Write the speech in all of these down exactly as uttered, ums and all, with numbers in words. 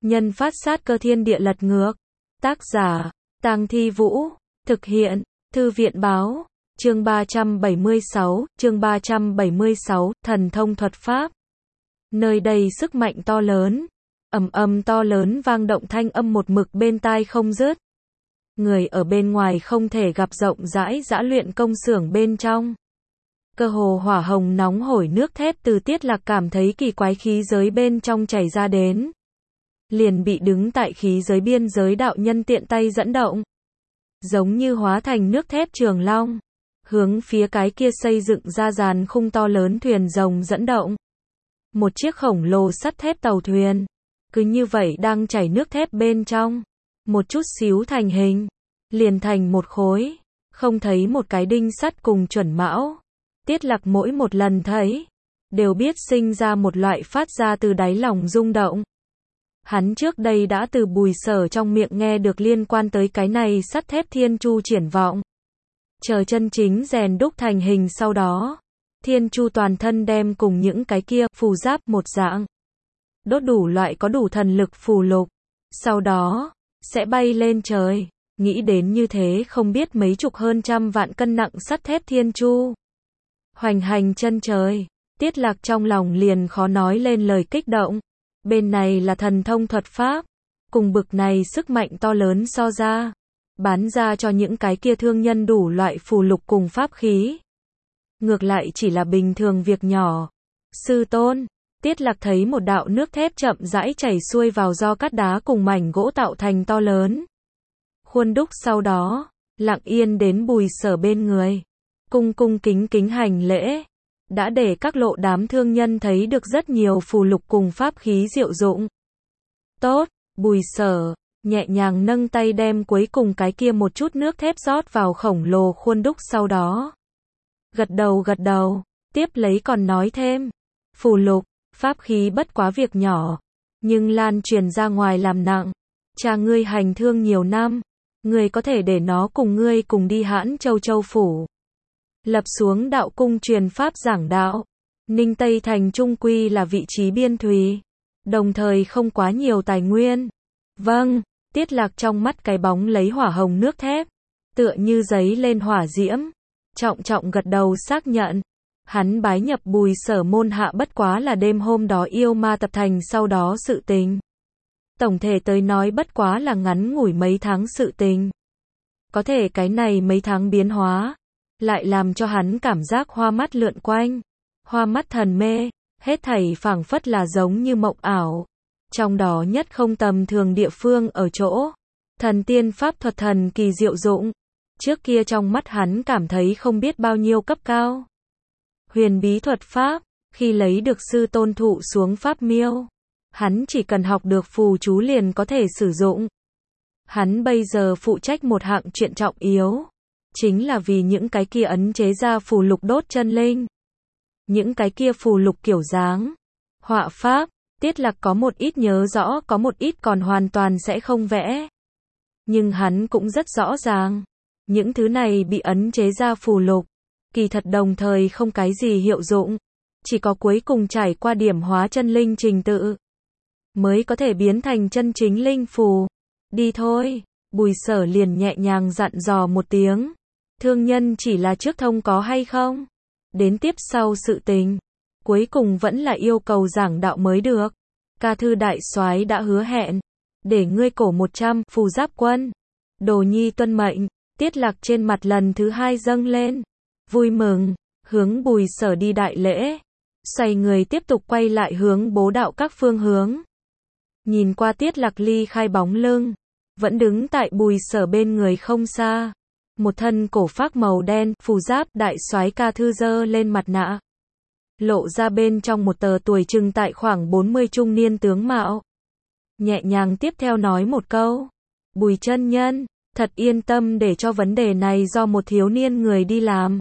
Nhân phát sát cơ thiên địa lật ngược. Tác giả, Tang Thi Vũ. Thực hiện, Thư viện báo. Chương ba trăm bảy mươi sáu, chương ba trăm bảy mươi sáu, thần thông thuật pháp. Nơi đây sức mạnh to lớn, ầm ầm to lớn vang động thanh âm một mực bên tai không dứt. Người ở bên ngoài không thể gặp rộng rãi dã luyện công xưởng bên trong. Cơ hồ hỏa hồng nóng hổi nước thép từ Tiết Lạc cảm thấy kỳ quái khí giới bên trong chảy ra đến. Liền bị đứng tại khí giới biên giới đạo nhân tiện tay dẫn động. Giống như hóa thành nước thép trường long. Hướng phía cái kia xây dựng ra dàn khung to lớn thuyền rồng dẫn động. Một chiếc khổng lồ sắt thép tàu thuyền. Cứ như vậy đang chảy nước thép bên trong. Một chút xíu thành hình. Liền thành một khối. Không thấy một cái đinh sắt cùng chuẩn mão. Tiết Lạc mỗi một lần thấy. Đều biết sinh ra một loại phát ra từ đáy lòng rung động. Hắn trước đây đã từ Bùi Sở trong miệng nghe được liên quan tới cái này sắt thép thiên chu triển vọng. Chờ chân chính rèn đúc thành hình sau đó. Thiên chu toàn thân đem cùng những cái kia phù giáp một dạng. Đốt đủ loại có đủ thần lực phù lục. Sau đó, sẽ bay lên trời. Nghĩ đến như thế không biết mấy chục hơn trăm vạn cân nặng sắt thép thiên chu. Hoành hành chân trời. Tiết Lạc trong lòng liền khó nói lên lời kích động. Bên này là thần thông thuật pháp. Cùng bực này sức mạnh to lớn so ra. Bán ra cho những cái kia thương nhân đủ loại phù lục cùng pháp khí. Ngược lại chỉ là bình thường việc nhỏ. Sư tôn, Tiết Lạc thấy một đạo nước thép chậm rãi chảy xuôi vào do cát đá cùng mảnh gỗ tạo thành to lớn. Khuôn đúc sau đó, lặng yên đến Bùi Sở bên người. Cung cung kính kính hành lễ. Đã để các lộ đám thương nhân thấy được rất nhiều phù lục cùng pháp khí diệu dụng. Tốt, Bùi Sở, nhẹ nhàng nâng tay đem cuối cùng cái kia một chút nước thép rót vào khổng lồ khuôn đúc sau đó. Gật đầu gật đầu, tiếp lấy còn nói thêm. Phù lục, pháp khí bất quá việc nhỏ. Nhưng lan truyền ra ngoài làm nặng. Cha ngươi hành thương nhiều năm. Ngươi có thể để nó cùng ngươi cùng đi Hãn Châu Châu Phủ. Lập xuống đạo cung truyền pháp giảng đạo. Ninh Tây Thành trung quy là vị trí biên thùy. Đồng thời không quá nhiều tài nguyên. Vâng, Tiết Lạc trong mắt cái bóng lấy hỏa hồng nước thép. Tựa như giấy lên hỏa diễm. Trọng trọng gật đầu xác nhận. Hắn bái nhập Bùi Sở môn hạ bất quá là đêm hôm đó yêu ma tập thành sau đó sự tình. Tổng thể tới nói bất quá là ngắn ngủi mấy tháng sự tình. Có thể cái này mấy tháng biến hóa. Lại làm cho hắn cảm giác hoa mắt lượn quanh. Hoa mắt thần mê. Hết thảy phảng phất là giống như mộng ảo. Trong đó nhất không tầm thường địa phương ở chỗ. Thần tiên pháp thuật thần kỳ diệu dụng. Trước kia trong mắt hắn cảm thấy không biết bao nhiêu cấp cao. Huyền bí thuật pháp. Khi lấy được sư tôn thụ xuống pháp miêu. Hắn chỉ cần học được phù chú liền có thể sử dụng. Hắn bây giờ phụ trách một hạng chuyện trọng yếu. Chính là vì những cái kia ấn chế ra phù lục đốt chân linh. Những cái kia phù lục kiểu dáng. Họa pháp. Tiết Lạc có một ít nhớ rõ, có một ít còn hoàn toàn sẽ không vẽ. Nhưng hắn cũng rất rõ ràng. Những thứ này bị ấn chế ra phù lục. Kỳ thật đồng thời không cái gì hiệu dụng. Chỉ có cuối cùng trải qua điểm hóa chân linh trình tự. Mới có thể biến thành chân chính linh phù. Đi thôi. Bùi Sở liền nhẹ nhàng dặn dò một tiếng. Thương nhân chỉ là trước thông có hay không? Đến tiếp sau sự tình. Cuối cùng vẫn là yêu cầu giảng đạo mới được. Ca Thư đại soái đã hứa hẹn. Để ngươi cổ một trăm phù giáp quân. Đồ nhi tuân mệnh. Tiết Lạc trên mặt lần thứ hai dâng lên. Vui mừng. Hướng Bùi Sở đi đại lễ. Xoay người tiếp tục quay lại hướng bố đạo các phương hướng. Nhìn qua Tiết Lạc ly khai bóng lưng. Vẫn đứng tại Bùi Sở bên người không xa. Một thân cổ phác màu đen, phù giáp, đại soái Ca Thư giơ lên mặt nạ. Lộ ra bên trong một tờ tuổi chừng tại khoảng bốn mươi trung niên tướng mạo. Nhẹ nhàng tiếp theo nói một câu. Bùi chân nhân, thật yên tâm để cho vấn đề này do một thiếu niên người đi làm.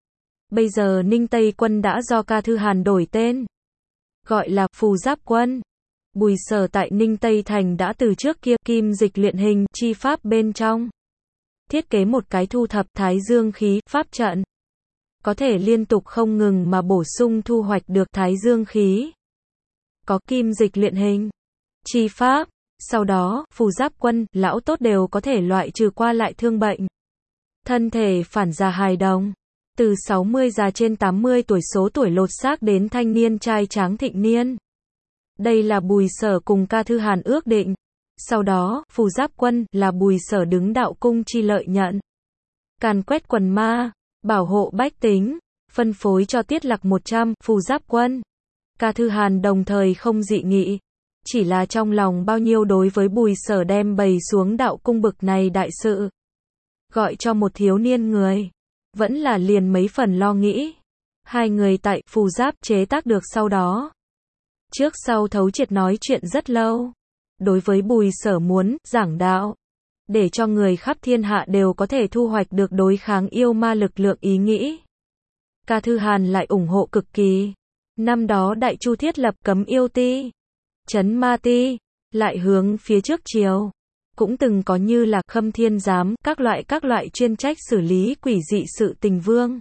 Bây giờ Ninh Tây quân đã do Ca Thư Hàn đổi tên. Gọi là phù giáp quân. Bùi Sở tại Ninh Tây Thành đã từ trước kia kim dịch luyện hình chi pháp bên trong. Thiết kế một cái thu thập thái dương khí pháp trận. Có thể liên tục không ngừng mà bổ sung thu hoạch được thái dương khí. Có kim dịch luyện hình chi pháp. Sau đó, phù giáp quân, lão tốt đều có thể loại trừ qua lại thương bệnh. Thân thể phản già hài đồng. Từ sáu mươi già trên tám mươi tuổi số tuổi lột xác đến thanh niên trai tráng thịnh niên. Đây là Bùi Sở cùng Ca Thư Hàn ước định. Sau đó, phù giáp quân là Bùi Sở đứng đạo cung chi lợi nhận. Càn quét quần ma, bảo hộ bách tính, phân phối cho tiết lạc một trăm, phù giáp quân. Ca Thư Hàn đồng thời không dị nghị. Chỉ là trong lòng bao nhiêu đối với Bùi Sở đem bày xuống đạo cung bực này đại sự. Gọi cho một thiếu niên người. Vẫn là liền mấy phần lo nghĩ. Hai người tại phù giáp chế tác được sau đó. Trước sau thấu triệt nói chuyện rất lâu. Đối với Bùi Sở muốn giảng đạo. Để cho người khắp thiên hạ đều có thể thu hoạch được đối kháng yêu ma lực lượng ý nghĩ. Ca Thư Hàn lại ủng hộ cực kỳ. Năm đó Đại Chu thiết lập cấm yêu ti, trấn ma ti, lại hướng phía trước triều. Cũng từng có như là Khâm Thiên Giám, các loại các loại chuyên trách xử lý quỷ dị sự tình vương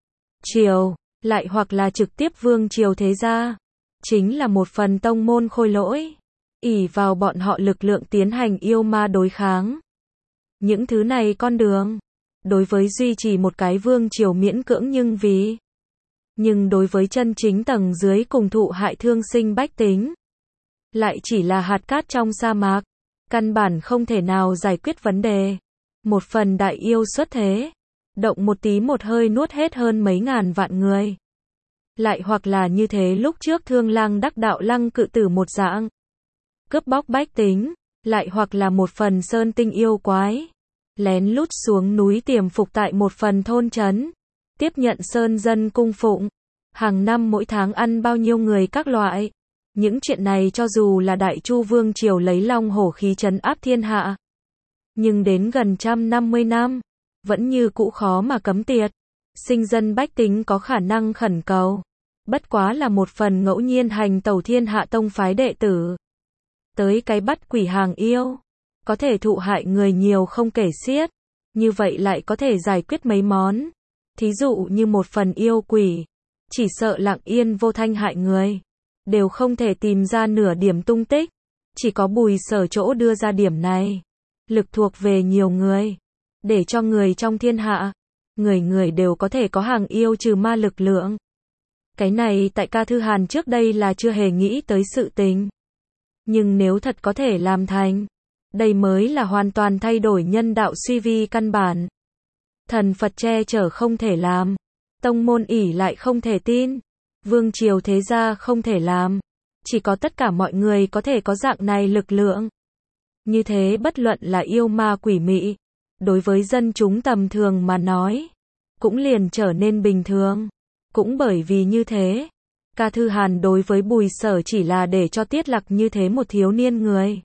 triều, lại hoặc là trực tiếp vương triều thế gia. Chính là một phần tông môn khôi lỗi. Ỷ vào bọn họ lực lượng tiến hành yêu ma đối kháng. Những thứ này con đường. Đối với duy trì một cái vương triều miễn cưỡng nhưng vì. Nhưng đối với chân chính tầng dưới cùng thụ hại thương sinh bách tính. Lại chỉ là hạt cát trong sa mạc. Căn bản không thể nào giải quyết vấn đề. Một phần đại yêu xuất thế. Động một tí một hơi nuốt hết hơn mấy ngàn vạn người. Lại hoặc là như thế lúc trước Thương Lang đắc đạo lăng cự tử một dạng. Cướp bóc bách tính. Lại hoặc là một phần sơn tinh yêu quái. Lén lút xuống núi tiềm phục tại một phần thôn trấn. Tiếp nhận sơn dân cung phụng. Hàng năm mỗi tháng ăn bao nhiêu người các loại. Những chuyện này cho dù là Đại Chu vương triều lấy long hổ khí trấn áp thiên hạ. Nhưng đến gần trăm năm mươi năm. Vẫn như cũ khó mà cấm tiệt. Sinh dân bách tính có khả năng khẩn cầu. Bất quá là một phần ngẫu nhiên hành tẩu thiên hạ tông phái đệ tử. Tới cái bắt quỷ hàng yêu. Có thể thụ hại người nhiều không kể xiết. Như vậy lại có thể giải quyết mấy món. Thí dụ như một phần yêu quỷ. Chỉ sợ lặng yên vô thanh hại người. Đều không thể tìm ra nửa điểm tung tích. Chỉ có Bùi Sở chỗ đưa ra điểm này. Lực thuộc về nhiều người. Để cho người trong thiên hạ. Người người đều có thể có hàng yêu trừ ma lực lượng. Cái này tại Ca Thư Hàn trước đây là chưa hề nghĩ tới sự tình. Nhưng nếu thật có thể làm thành. Đây mới là hoàn toàn thay đổi nhân đạo suy vi căn bản. Thần Phật che chở không thể làm. Tông môn ỷ lại không thể tin. Vương triều thế gia không thể làm. Chỉ có tất cả mọi người có thể có dạng này lực lượng. Như thế bất luận là yêu ma quỷ mị. Đối với dân chúng tầm thường mà nói. Cũng liền trở nên bình thường. Cũng bởi vì như thế. Ca Thư Hàn đối với Bùi Sở chỉ là để cho tiết lạc như thế một thiếu niên người.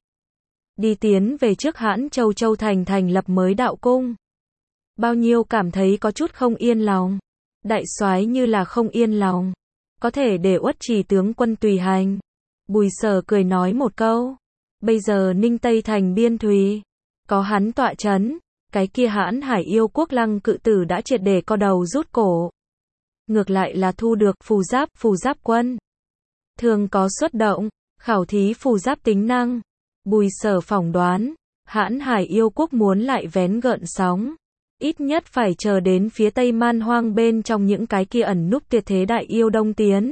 Đi tiến về trước Hãn Châu Châu thành thành lập mới đạo cung. Bao nhiêu cảm thấy có chút không yên lòng. Đại soái như là không yên lòng. Có thể để Uất Trì tướng quân tùy hành. Bùi Sở cười nói một câu. Bây giờ Ninh Tây thành biên thùy. Có hắn tọa chấn. Cái kia Hãn Hải yêu quốc lăng cự tử đã triệt để co đầu rút cổ. Ngược lại là thu được phù giáp, phù giáp quân. Thường có xuất động, khảo thí phù giáp tính năng. Bùi Sở phỏng đoán. Hãn Hải yêu quốc muốn lại vén gợn sóng. Ít nhất phải chờ đến phía Tây Man Hoang bên trong những cái kia ẩn núp tuyệt thế đại yêu đông tiến.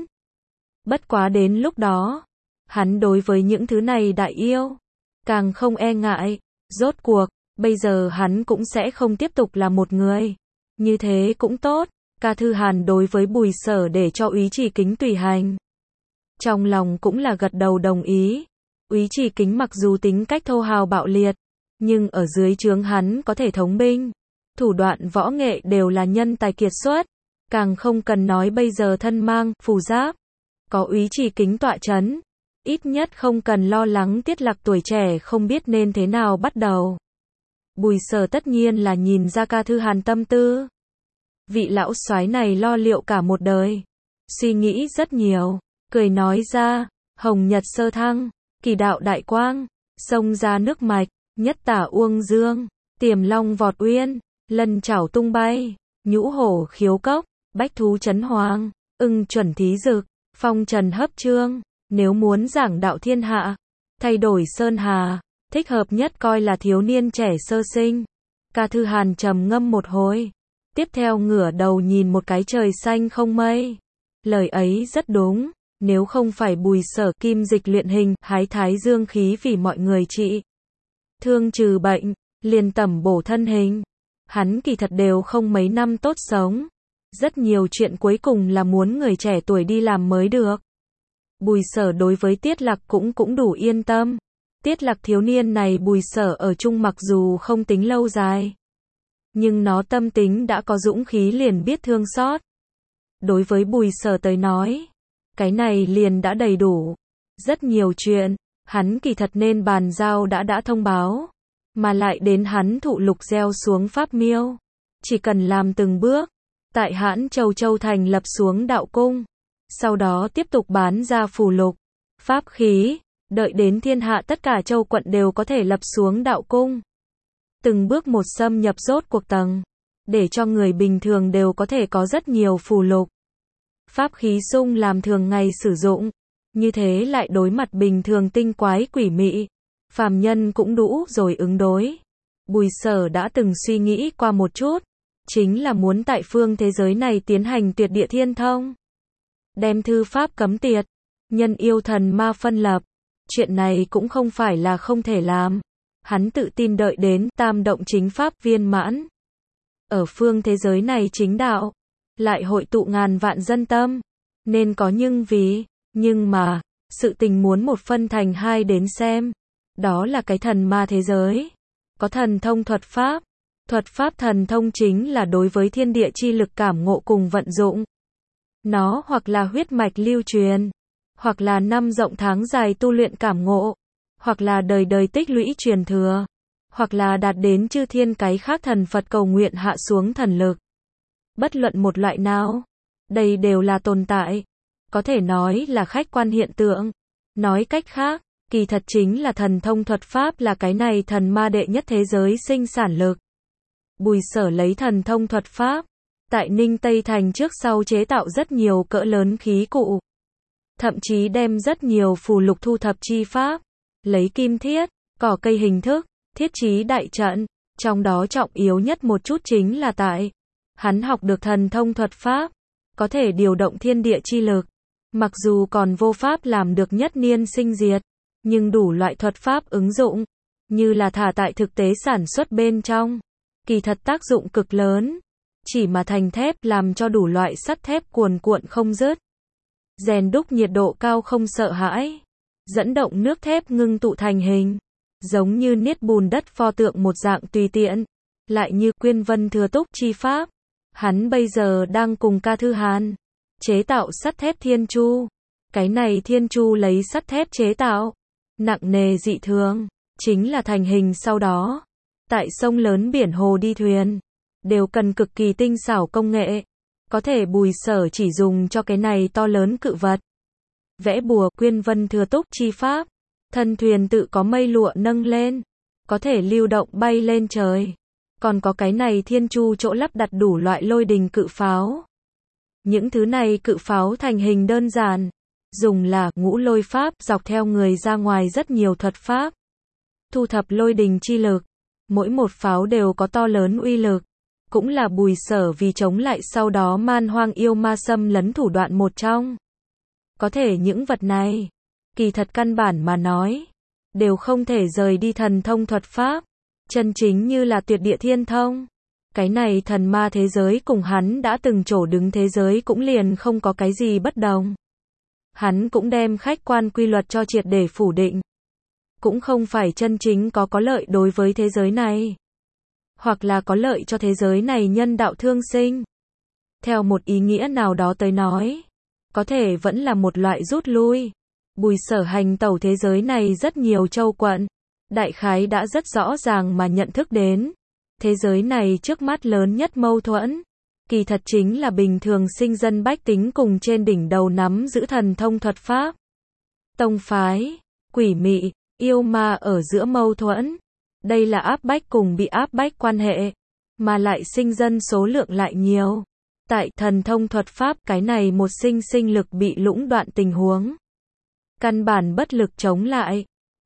Bất quá đến lúc đó. Hắn đối với những thứ này đại yêu. Càng không e ngại. Rốt cuộc. Bây giờ hắn cũng sẽ không tiếp tục là một người. Như thế cũng tốt. Ca Thư Hàn đối với Bùi Sở để cho Úy Trì Kính tùy hành. Trong lòng cũng là gật đầu đồng ý. Úy Trì Kính mặc dù tính cách thô hào bạo liệt. Nhưng ở dưới trướng hắn có thể thống binh. Thủ đoạn võ nghệ đều là nhân tài kiệt xuất. Càng không cần nói bây giờ thân mang, phù giáp. Có Úy Trì Kính tọa chấn. Ít nhất không cần lo lắng tiết lạc tuổi trẻ không biết nên thế nào bắt đầu. Bùi Sở tất nhiên là nhìn ra Ca Thư Hàn tâm tư. Vị lão soái này lo liệu cả một đời. Suy nghĩ rất nhiều. Cười nói ra. Hồng nhật sơ thăng. Kỳ đạo đại quang. Sông ra nước mạch. Nhất tả uông dương. Tiềm long vọt uyên. Lân chảo tung bay. Nhũ hổ khiếu cốc. Bách thú chấn hoàng. Ưng chuẩn thí dực. Phong trần hấp trương. Nếu muốn giảng đạo thiên hạ. Thay đổi sơn hà. thích hợp nhất coi là thiếu niên trẻ sơ sinh. Ca Thư Hàn trầm ngâm một hồi, tiếp theo ngửa đầu nhìn một cái trời xanh không mây. Lời ấy rất đúng, nếu không phải Bùi Sở kim dịch luyện hình, hái thái dương khí vì mọi người trị thương trừ bệnh, liền tẩm bổ thân hình, hắn kỳ thật đều không mấy năm tốt sống. Rất nhiều chuyện cuối cùng là muốn người trẻ tuổi đi làm mới được. Bùi Sở đối với Tiết Lạc cũng cũng đủ yên tâm. Tiết Lạc thiếu niên này Bùi Sở ở chung mặc dù không tính lâu dài, nhưng nó tâm tính đã có dũng khí liền biết thương xót. Đối với Bùi Sở tới nói, cái này liền đã đầy đủ. Rất nhiều chuyện, hắn kỳ thật nên bàn giao đã đã thông báo, mà lại đến hắn thụ lục gieo xuống pháp miêu. Chỉ cần làm từng bước, tại Hãn Châu Châu thành lập xuống đạo cung, sau đó tiếp tục bán ra phù lục, pháp khí, đợi đến thiên hạ tất cả châu quận đều có thể lập xuống đạo cung. Từng bước một xâm nhập rốt cuộc tầng, để cho người bình thường đều có thể có rất nhiều phù lục. Pháp khí sung làm thường ngày sử dụng, như thế lại đối mặt bình thường tinh quái quỷ mị, phàm nhân cũng đủ rồi ứng đối. Bùi Sở đã từng suy nghĩ qua một chút, chính là muốn tại phương thế giới này tiến hành tuyệt địa thiên thông. Đem thư pháp cấm tiệt, nhân yêu thần ma phân lập. Chuyện này cũng không phải là không thể làm. Hắn tự tin đợi đến tam động chính pháp viên mãn. Ở phương thế giới này chính đạo, lại hội tụ ngàn vạn dân tâm. Nên có nhưng vì, nhưng mà, sự tình muốn một phân thành hai đến xem. Đó là cái thần ma thế giới. Có thần thông thuật pháp. Thuật pháp thần thông chính là đối với thiên địa chi lực cảm ngộ cùng vận dụng. Nó hoặc là huyết mạch lưu truyền, hoặc là năm rộng tháng dài tu luyện cảm ngộ, hoặc là đời đời tích lũy truyền thừa, hoặc là đạt đến chư thiên cái khác thần Phật cầu nguyện hạ xuống thần lực. Bất luận một loại nào, đây đều là tồn tại, có thể nói là khách quan hiện tượng. Nói cách khác, kỳ thật chính là thần thông thuật pháp là cái này thần ma đệ nhất thế giới sinh sản lực. Bùi Sở lấy thần thông thuật pháp, tại Ninh Tây Thành trước sau chế tạo rất nhiều cỡ lớn khí cụ. Thậm chí đem rất nhiều phù lục thu thập chi pháp, lấy kim thiết, cỏ cây hình thức, thiết trí đại trận, trong đó trọng yếu nhất một chút chính là tại, hắn học được thần thông thuật pháp, có thể điều động thiên địa chi lực. Mặc dù còn vô pháp làm được nhất niên sinh diệt, nhưng đủ loại thuật pháp ứng dụng, như là thả tại thực tế sản xuất bên trong, kỳ thật tác dụng cực lớn. Chỉ mà thành thép làm cho đủ loại sắt thép cuồn cuộn không dứt. Rèn đúc nhiệt độ cao không sợ hãi. Dẫn động nước thép ngưng tụ thành hình. Giống như niết bùn đất pho tượng một dạng tùy tiện. Lại như Quyên Vân Thừa Túc chi pháp. Hắn bây giờ đang cùng Ca Thư Hàn chế tạo sắt thép thiên chu. Cái này thiên chu lấy sắt thép chế tạo, nặng nề dị thường, chính là thành hình sau đó. Tại sông lớn biển hồ đi thuyền, đều cần cực kỳ tinh xảo công nghệ. Có thể Bùi Sở chỉ dùng cho cái này to lớn cự vật. Vẽ bùa Quyên Vân Thừa Túc chi pháp. Thân thuyền tự có mây lụa nâng lên. Có thể lưu động bay lên trời. Còn có cái này thiên chu chỗ lắp đặt đủ loại lôi đình cự pháo. Những thứ này cự pháo thành hình đơn giản. Dùng là ngũ lôi pháp dọc theo người ra ngoài rất nhiều thuật pháp. Thu thập lôi đình chi lực. Mỗi một pháo đều có to lớn uy lực. Cũng là Bùi Sở vì chống lại sau đó man hoang yêu ma xâm lấn thủ đoạn một trong. Có thể những vật này, kỳ thật căn bản mà nói, đều không thể rời đi thần thông thuật pháp. Chân chính như là tuyệt địa thiên thông. Cái này thần ma thế giới cùng hắn đã từng chỗ đứng thế giới cũng liền không có cái gì bất đồng. Hắn cũng đem khách quan quy luật cho triệt để phủ định. Cũng không phải chân chính có có lợi đối với thế giới này. Hoặc là có lợi cho thế giới này nhân đạo thương sinh. Theo một ý nghĩa nào đó tới nói, có thể vẫn là một loại rút lui. Bùi Sở hành tẩu thế giới này rất nhiều châu quận. Đại khái đã rất rõ ràng mà nhận thức đến. Thế giới này trước mắt lớn nhất mâu thuẫn. Kỳ thật chính là bình thường sinh dân bách tính cùng trên đỉnh đầu nắm giữ thần thông thuật pháp. Tông phái, quỷ mị, yêu ma ở giữa mâu thuẫn. Đây là áp bách cùng bị áp bách quan hệ. Mà lại sinh dân số lượng lại nhiều. Tại thần thông thuật pháp cái này một sinh sinh lực bị lũng đoạn tình huống. Căn bản bất lực chống lại.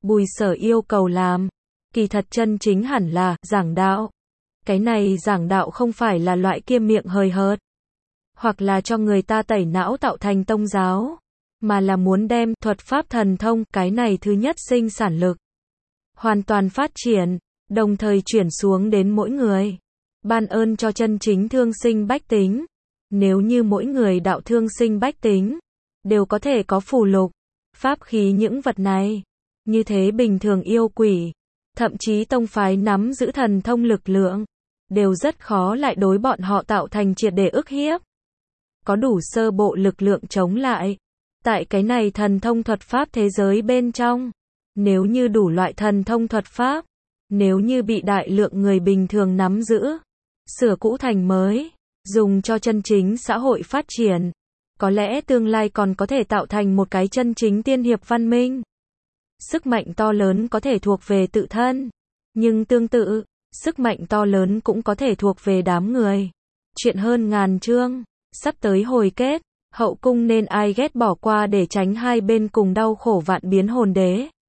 Bùi Sở yêu cầu làm, kỳ thật chân chính hẳn là giảng đạo. Cái này giảng đạo không phải là loại kia miệng hời hợt, hoặc là cho người ta tẩy não tạo thành tông giáo, mà là muốn đem thuật pháp thần thông, cái này thứ nhất sinh sản lực, hoàn toàn phát triển, đồng thời chuyển xuống đến mỗi người. Ban ơn cho chân chính thương sinh bách tính. Nếu như mỗi người đạo thương sinh bách tính, đều có thể có phù lục, pháp khí những vật này. Như thế bình thường yêu quỷ, thậm chí tông phái nắm giữ thần thông lực lượng, đều rất khó lại đối bọn họ tạo thành triệt để ức hiếp. Có đủ sơ bộ lực lượng chống lại. Tại cái này thần thông thuật pháp thế giới bên trong, nếu như đủ loại thần thông thuật pháp, nếu như bị đại lượng người bình thường nắm giữ, sửa cũ thành mới, dùng cho chân chính xã hội phát triển, có lẽ tương lai còn có thể tạo thành một cái chân chính tiên hiệp văn minh. Sức mạnh to lớn có thể thuộc về tự thân, nhưng tương tự, sức mạnh to lớn cũng có thể thuộc về đám người. Chuyện hơn ngàn chương, sắp tới hồi kết, hậu cung nên ai ghét bỏ qua để tránh hai bên cùng đau khổ vạn biến hồn đế.